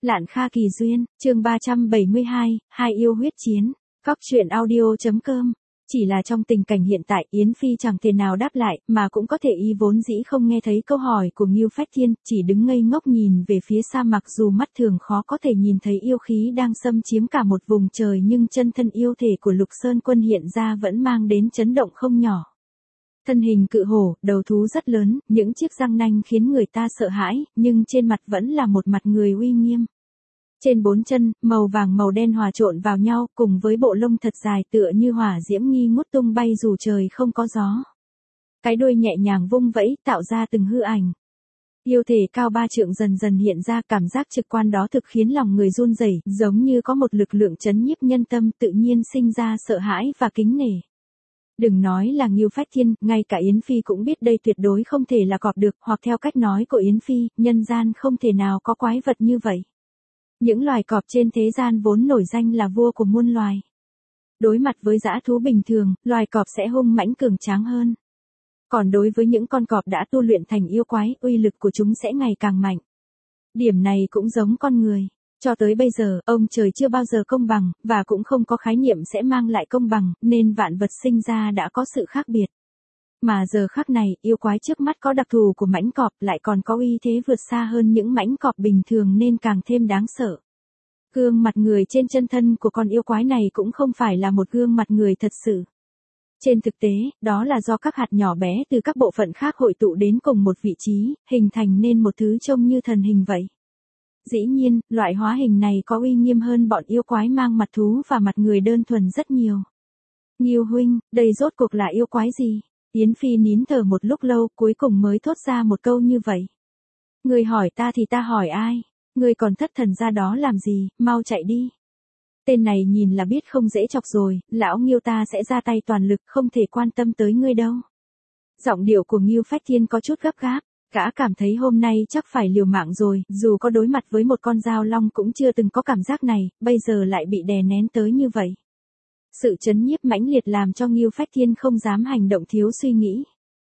Lạn Kha Kỳ Duyên, chương 372, hai yêu huyết chiến. Cóc truyện audio.com. Chỉ là trong tình cảnh hiện tại Yến Phi chẳng thể nào đáp lại, mà cũng có thể y vốn dĩ không nghe thấy câu hỏi của Ngưu Phách Thiên, chỉ đứng ngây ngốc nhìn về phía xa, mặc dù mắt thường khó có thể nhìn thấy yêu khí đang xâm chiếm cả một vùng trời, nhưng chân thân yêu thể của Lục Sơn Quân hiện ra vẫn mang đến chấn động không nhỏ. Thân hình cự hổ, đầu thú rất lớn, những chiếc răng nanh khiến người ta sợ hãi, nhưng trên mặt vẫn là một mặt người uy nghiêm. Trên bốn chân, màu vàng màu đen hòa trộn vào nhau, cùng với bộ lông thật dài tựa như hỏa diễm nghi ngút tung bay dù trời không có gió. Cái đuôi nhẹ nhàng vung vẫy, tạo ra từng hư ảnh. Yêu thể cao 3 trượng dần dần hiện ra, cảm giác trực quan đó thực khiến lòng người run rẩy, giống như có một lực lượng trấn nhiếp nhân tâm, tự nhiên sinh ra sợ hãi và kính nể. Đừng nói là Ngưu Phách Thiên, ngay cả Yến Phi cũng biết đây tuyệt đối không thể là cọp được, hoặc theo cách nói của Yến Phi, nhân gian không thể nào có quái vật như vậy. Những loài cọp trên thế gian vốn nổi danh là vua của muôn loài. Đối mặt với dã thú bình thường, loài cọp sẽ hung mãnh cường tráng hơn. Còn đối với những con cọp đã tu luyện thành yêu quái, uy lực của chúng sẽ ngày càng mạnh. Điểm này cũng giống con người. Cho tới bây giờ, ông trời chưa bao giờ công bằng, và cũng không có khái niệm sẽ mang lại công bằng, nên vạn vật sinh ra đã có sự khác biệt. Mà giờ khắc này, yêu quái trước mắt có đặc thù của mãnh cọp, lại còn có uy thế vượt xa hơn những mãnh cọp bình thường nên càng thêm đáng sợ. Gương mặt người trên chân thân của con yêu quái này cũng không phải là một gương mặt người thật sự. Trên thực tế, đó là do các hạt nhỏ bé từ các bộ phận khác hội tụ đến cùng một vị trí, hình thành nên một thứ trông như thần hình vậy. Dĩ nhiên, loại hóa hình này có uy nghiêm hơn bọn yêu quái mang mặt thú và mặt người đơn thuần rất nhiều. Ngưu huynh, đây rốt cuộc là yêu quái gì? Yến Phi nín thở một lúc lâu, cuối cùng mới thốt ra một câu như vậy. Người hỏi ta thì ta hỏi ai? Người còn thất thần ra đó làm gì, mau chạy đi. Tên này nhìn là biết không dễ chọc rồi, lão Ngưu ta sẽ ra tay toàn lực, không thể quan tâm tới ngươi đâu. Giọng điệu của Ngưu Phách Thiên có chút gấp gáp. Gã cảm thấy hôm nay chắc phải liều mạng rồi, dù có đối mặt với một con dao long cũng chưa từng có cảm giác này, bây giờ lại bị đè nén tới như vậy. Sự chấn nhiếp mãnh liệt làm cho Ngưu Phách Thiên không dám hành động thiếu suy nghĩ.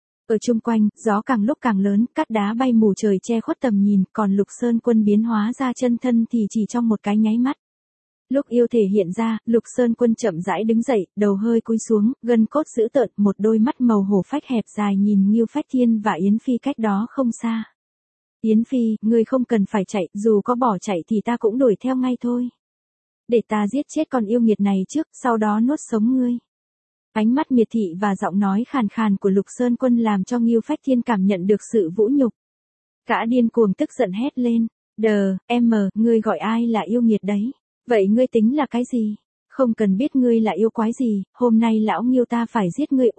Ở chung quanh, gió càng lúc càng lớn, cát đá bay mù trời che khuất tầm nhìn, còn Lục Sơn Quân biến hóa ra chân thân thì chỉ trong một cái nháy mắt. Lúc yêu thể hiện ra, Lục Sơn Quân chậm rãi đứng dậy, đầu hơi cúi xuống, gân cốt dữ tợn, một đôi mắt màu hổ phách hẹp dài nhìn Ngưu Phách Thiên và Yến Phi cách đó không xa. Yến Phi, ngươi không cần phải chạy, dù có bỏ chạy thì ta cũng đuổi theo ngay thôi. Để ta giết chết con yêu nghiệt này trước, sau đó nuốt sống ngươi. Ánh mắt miệt thị và giọng nói khàn khàn của Lục Sơn Quân làm cho Ngưu Phách Thiên cảm nhận được sự vũ nhục. Gã điên cuồng tức giận hét lên. Ngươi gọi ai là yêu nghiệt đấy? Vậy ngươi tính là cái gì? Không cần biết ngươi là yêu quái gì, hôm nay lão Ngưu ta phải giết ngươi.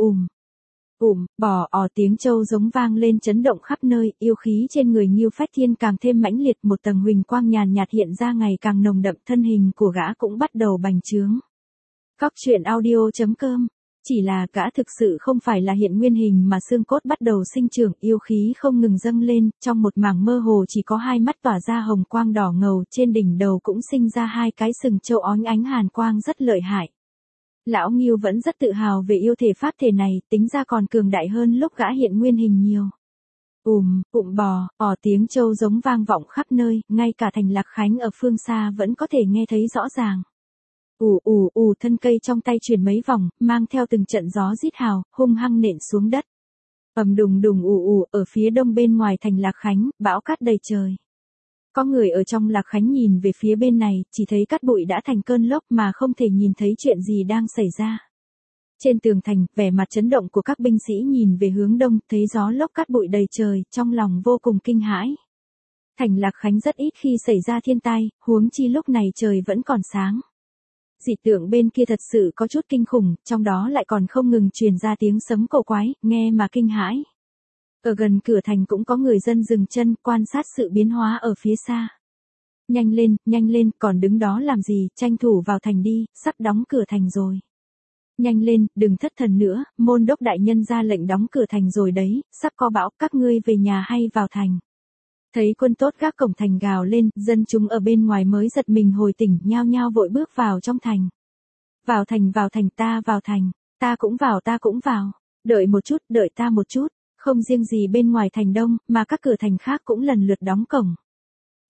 Tiếng trâu giống vang lên chấn động khắp nơi, yêu khí trên người Ngưu Phách Thiên càng thêm mãnh liệt, một tầng huỳnh quang nhàn nhạt hiện ra ngày càng nồng đậm, thân hình của gã cũng bắt đầu bành trướng. Cóc truyện audio.com. Chỉ là gã thực sự không phải là hiện nguyên hình mà xương cốt bắt đầu sinh trưởng, yêu khí không ngừng dâng lên, trong một mảng mơ hồ chỉ có hai mắt tỏa ra hồng quang đỏ ngầu, trên đỉnh đầu cũng sinh ra hai cái sừng trâu óng ánh hàn quang rất lợi hại. Lão Ngưu vẫn rất tự hào về yêu thể pháp thể này, tính ra còn cường đại hơn lúc gã hiện nguyên hình nhiều. Tiếng trâu giống vang vọng khắp nơi, ngay cả thành Lạc Khánh ở phương xa vẫn có thể nghe thấy rõ ràng. Thân cây trong tay chuyển mấy vòng, mang theo từng trận gió rít hào, hung hăng nện xuống đất. Ầm đùng đùng ở phía đông bên ngoài thành Lạc Khánh, bão cát đầy trời. Có người ở trong Lạc Khánh nhìn về phía bên này, chỉ thấy cát bụi đã thành cơn lốc mà không thể nhìn thấy chuyện gì đang xảy ra. Trên tường thành, vẻ mặt chấn động của các binh sĩ nhìn về hướng đông, thấy gió lốc cát bụi đầy trời, trong lòng vô cùng kinh hãi. Thành Lạc Khánh rất ít khi xảy ra thiên tai, huống chi lúc này trời vẫn còn sáng. Dị tượng bên kia thật sự có chút kinh khủng, trong đó lại còn không ngừng truyền ra tiếng sấm cổ quái, nghe mà kinh hãi. Ở gần cửa thành cũng có người dân dừng chân, quan sát sự biến hóa ở phía xa. Nhanh lên, còn đứng đó làm gì, tranh thủ vào thành đi, sắp đóng cửa thành rồi. Nhanh lên, đừng thất thần nữa, môn đốc đại nhân ra lệnh đóng cửa thành rồi đấy, sắp có bão, các ngươi về nhà hay vào thành. Thấy quân tốt gác cổng thành gào lên, dân chúng ở bên ngoài mới giật mình hồi tỉnh, nhao nhao vội bước vào trong thành. Vào thành, ta cũng vào, đợi ta một chút, không riêng gì bên ngoài thành đông, mà các cửa thành khác cũng lần lượt đóng cổng.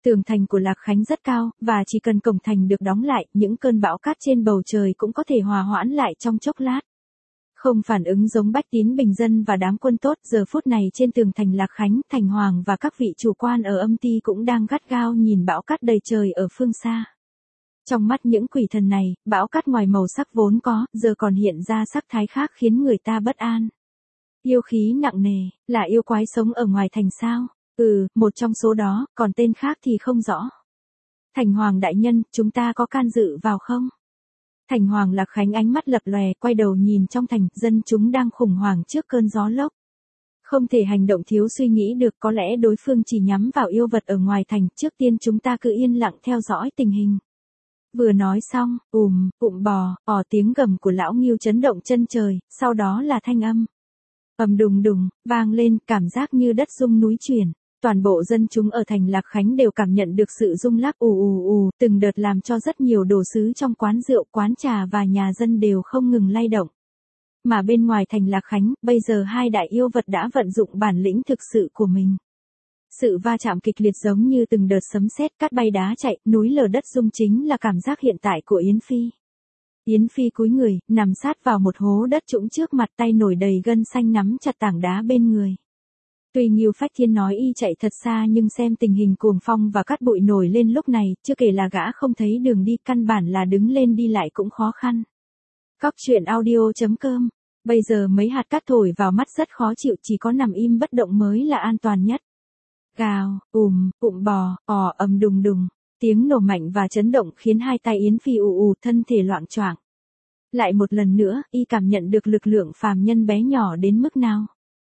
Tường thành của Lạc Khánh rất cao, và chỉ cần cổng thành được đóng lại, những cơn bão cát trên bầu trời cũng có thể hòa hoãn lại trong chốc lát. Không phản ứng giống bách tín bình dân và đám quân tốt, giờ phút này trên tường thành Lạc Khánh, Thành Hoàng và các vị chủ quan ở âm ty cũng đang gắt gao nhìn bão cát đầy trời ở phương xa. Trong mắt những quỷ thần này, bão cát ngoài màu sắc vốn có, giờ còn hiện ra sắc thái khác khiến người ta bất an. Yêu khí nặng nề, là yêu quái sống ở ngoài thành sao? Một trong số đó, còn tên khác thì không rõ. Thành Hoàng đại nhân, chúng ta có can dự vào không? Thành Hoàng Lạc Khánh ánh mắt lập lòe, quay đầu nhìn trong thành, dân chúng đang khủng hoảng trước cơn gió lốc. Không thể hành động thiếu suy nghĩ được, có lẽ đối phương chỉ nhắm vào yêu vật ở ngoài thành, trước tiên chúng ta cứ yên lặng theo dõi tình hình. Vừa nói xong, bò, tiếng gầm của lão Ngưu chấn động chân trời, sau đó là thanh âm. Ầm đùng đùng, vang lên, cảm giác như đất rung núi chuyển. Toàn bộ dân chúng ở thành Lạc Khánh đều cảm nhận được sự rung lắc từng đợt làm cho rất nhiều đồ sứ trong quán rượu, quán trà và nhà dân đều không ngừng lay động. Mà bên ngoài thành Lạc Khánh, bây giờ hai đại yêu vật đã vận dụng bản lĩnh thực sự của mình. Sự va chạm kịch liệt giống như từng đợt sấm sét, cát bay đá chạy, núi lở đất rung chính là cảm giác hiện tại của Yến Phi. Yến Phi cúi người, nằm sát vào một hố đất trũng trước mặt, tay nổi đầy gân xanh nắm chặt tảng đá bên người. Tuy Ngưu Phách Thiên nói y chạy thật xa nhưng xem tình hình cuồng phong và cát bụi nổi lên lúc này, chưa kể là gã không thấy đường đi, căn bản là đứng lên đi lại cũng khó khăn. Cóc truyện audio.com. Bây giờ mấy hạt cát thổi vào mắt rất khó chịu, chỉ có nằm im bất động mới là an toàn nhất. Gào, bò, ầm đùng đùng. Tiếng nổ mạnh và chấn động khiến hai tay Yến Phi thân thể loạng choạng. Lại một lần nữa, y cảm nhận được lực lượng phàm nhân bé nhỏ đến mức nào.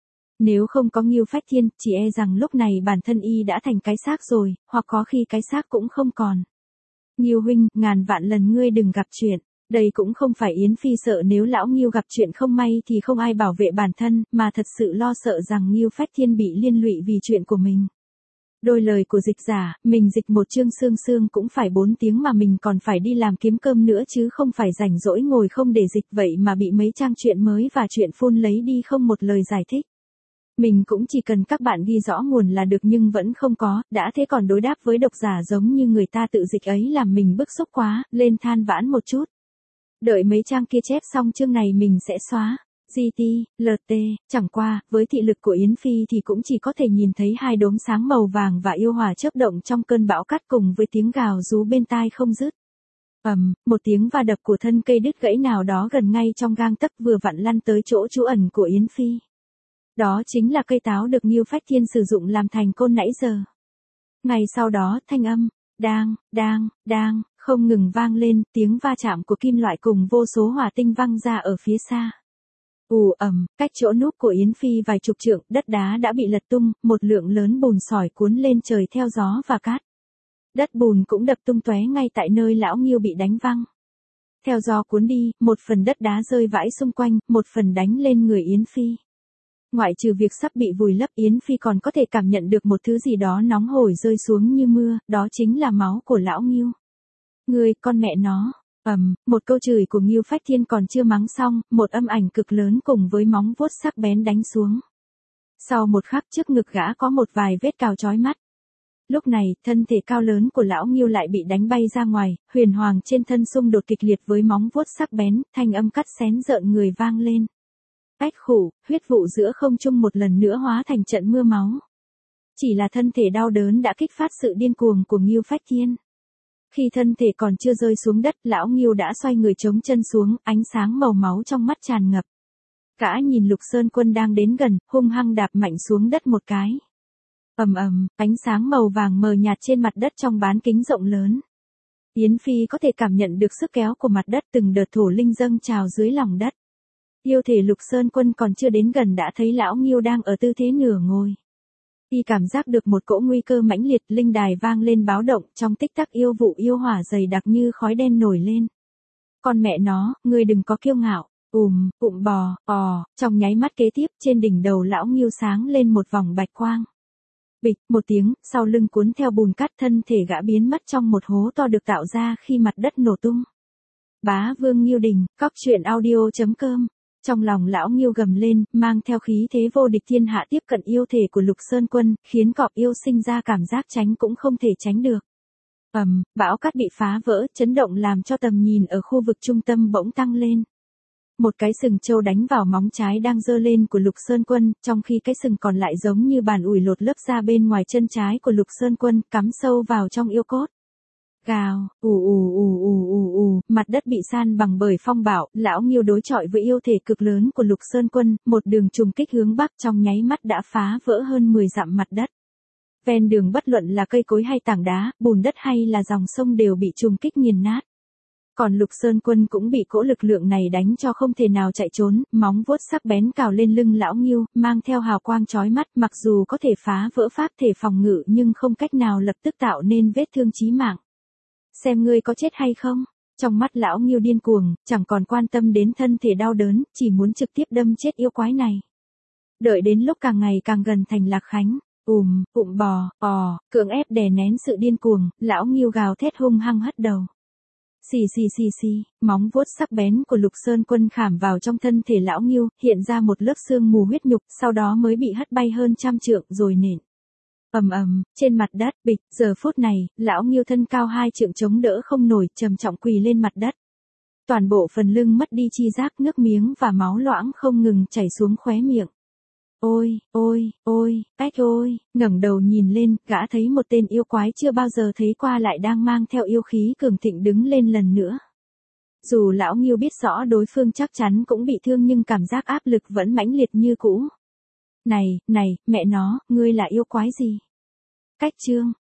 Nếu không có Ngưu Phách Thiên, chỉ e rằng lúc này bản thân y đã thành cái xác rồi, hoặc có khi cái xác cũng không còn. Ngưu huynh, ngàn vạn lần ngươi đừng gặp chuyện. Đây cũng không phải Yến Phi sợ nếu lão Ngưu gặp chuyện không may thì không ai bảo vệ bản thân, mà thật sự lo sợ rằng Ngưu Phách Thiên bị liên lụy vì chuyện của mình. Đôi lời của dịch giả, mình dịch một chương xương cũng phải 4 tiếng mà mình còn phải đi làm kiếm cơm nữa chứ không phải rảnh rỗi ngồi không để dịch, vậy mà bị mấy trang truyện mới và truyện phun lấy đi không một lời giải thích. Mình cũng chỉ cần các bạn ghi rõ nguồn là được nhưng vẫn không có, đã thế còn đối đáp với độc giả giống như người ta tự dịch ấy làm mình bức xúc quá, lên than vãn một chút. Đợi mấy trang kia chép xong chương này mình sẽ xóa. GT, LT, chẳng qua, với thị lực của Yến Phi thì cũng chỉ có thể nhìn thấy hai đốm sáng màu vàng và yêu hỏa chớp động trong cơn bão cát cùng với tiếng gào rú bên tai không dứt. Một tiếng va đập của thân cây đứt gãy nào đó gần ngay trong gang tấc vừa vặn lăn tới chỗ trú ẩn của Yến Phi. Đó chính là cây táo được Ngưu Phách Thiên sử dụng làm thành côn nãy giờ. Ngày sau đó, thanh âm, đang, không ngừng vang lên, tiếng va chạm của kim loại cùng vô số hỏa tinh văng ra ở phía xa. Cách chỗ núp của Yến Phi vài chục trượng, đất đá đã bị lật tung, một lượng lớn bùn sỏi cuốn lên trời theo gió và cát. Đất bùn cũng đập tung tóe ngay tại nơi lão Ngưu bị đánh văng. Theo gió cuốn đi, một phần đất đá rơi vãi xung quanh, một phần đánh lên người Yến Phi. Ngoại trừ việc sắp bị vùi lấp, Yến Phi còn có thể cảm nhận được một thứ gì đó nóng hổi rơi xuống như mưa, đó chính là máu của lão Ngưu. Người, con mẹ nó. Một câu chửi của Ngưu Phách Thiên còn chưa mắng xong, một âm ảnh cực lớn cùng với móng vuốt sắc bén đánh xuống. Sau một khắc trước ngực gã có một vài vết cào chói mắt. Lúc này, thân thể cao lớn của lão Ngưu lại bị đánh bay ra ngoài, huyền hoàng trên thân xung đột kịch liệt với móng vuốt sắc bén, thanh âm cắt xén rợn người vang lên. Ách khủ, huyết vụ giữa không trung một lần nữa hóa thành trận mưa máu. Chỉ là thân thể đau đớn đã kích phát sự điên cuồng của Ngưu Phách Thiên. Khi thân thể còn chưa rơi xuống đất, lão Ngưu đã xoay người chống chân xuống, ánh sáng màu máu trong mắt tràn ngập. Gã nhìn Lục Sơn Quân đang đến gần, hung hăng đạp mạnh xuống đất một cái. Ánh sáng màu vàng mờ nhạt trên mặt đất trong bán kính rộng lớn. Yến Phi có thể cảm nhận được sức kéo của mặt đất, từng đợt thổ linh dâng trào dưới lòng đất. Yêu thể Lục Sơn Quân còn chưa đến gần đã thấy lão Ngưu đang ở tư thế nửa ngồi. Y cảm giác được một cỗ nguy cơ mãnh liệt, linh đài vang lên báo động, trong tích tắc yêu vụ yêu hỏa dày đặc như khói đen nổi lên. Con mẹ nó, ngươi đừng có kiêu ngạo. Bò, trong nháy mắt kế tiếp, trên đỉnh đầu lão Ngưu sáng lên một vòng bạch quang. Bịch, một tiếng, sau lưng cuốn theo bùn cát, thân thể gã biến mất trong một hố to được tạo ra khi mặt đất nổ tung. Bá Vương Ngưu Đình, Cóc truyện audio.com Trong lòng lão Nghiêu gầm lên, mang theo khí thế vô địch thiên hạ tiếp cận yêu thể của Lục Sơn Quân, khiến cọp yêu sinh ra cảm giác tránh cũng không thể tránh được. Bão cát bị phá vỡ, chấn động làm cho tầm nhìn ở khu vực trung tâm bỗng tăng lên. Một cái sừng trâu đánh vào móng trái đang giơ lên của Lục Sơn Quân, trong khi cái sừng còn lại giống như bàn ủi lột lớp ra bên ngoài chân trái của Lục Sơn Quân, cắm sâu vào trong yêu cốt. Gào, mặt đất bị san bằng bởi phong bạo, lão Nghiêu đối chọi với yêu thể cực lớn của Lục Sơn Quân, một đường trùng kích hướng bắc trong nháy mắt đã phá vỡ hơn 10 dặm mặt đất. Ven đường bất luận là cây cối hay tảng đá, bùn đất hay là dòng sông đều bị trùng kích nghiền nát. Còn Lục Sơn Quân cũng bị cỗ lực lượng này đánh cho không thể nào chạy trốn, móng vuốt sắc bén cào lên lưng lão Nghiêu, mang theo hào quang chói mắt, mặc dù có thể phá vỡ pháp thể phòng ngự nhưng không cách nào lập tức tạo nên vết thương chí mạng. Xem ngươi có chết hay không? Trong mắt lão Nghiêu điên cuồng, chẳng còn quan tâm đến thân thể đau đớn, chỉ muốn trực tiếp đâm chết yêu quái này. Đợi đến lúc càng ngày càng gần thành Lạc Khánh, cưỡng ép đè nén sự điên cuồng, lão Nghiêu gào thét hung hăng hất đầu. Xì, móng vuốt sắc bén của Lục Sơn Quân khảm vào trong thân thể lão Nghiêu, hiện ra một lớp xương mù huyết nhục, sau đó mới bị hất bay hơn 100 trượng rồi nện. Trên mặt đất, bịch, giờ phút này, lão Nghiêu thân cao 2 trượng chống đỡ không nổi, trầm trọng quỳ lên mặt đất. Toàn bộ phần lưng mất đi chi giác, nước miếng và máu loãng không ngừng chảy xuống khóe miệng. Ngẩng đầu nhìn lên, gã thấy một tên yêu quái chưa bao giờ thấy qua lại đang mang theo yêu khí cường thịnh đứng lên lần nữa. Dù lão Nghiêu biết rõ đối phương chắc chắn cũng bị thương nhưng cảm giác áp lực vẫn mãnh liệt như cũ. Này, mẹ nó, ngươi là yêu quái gì? Cách chương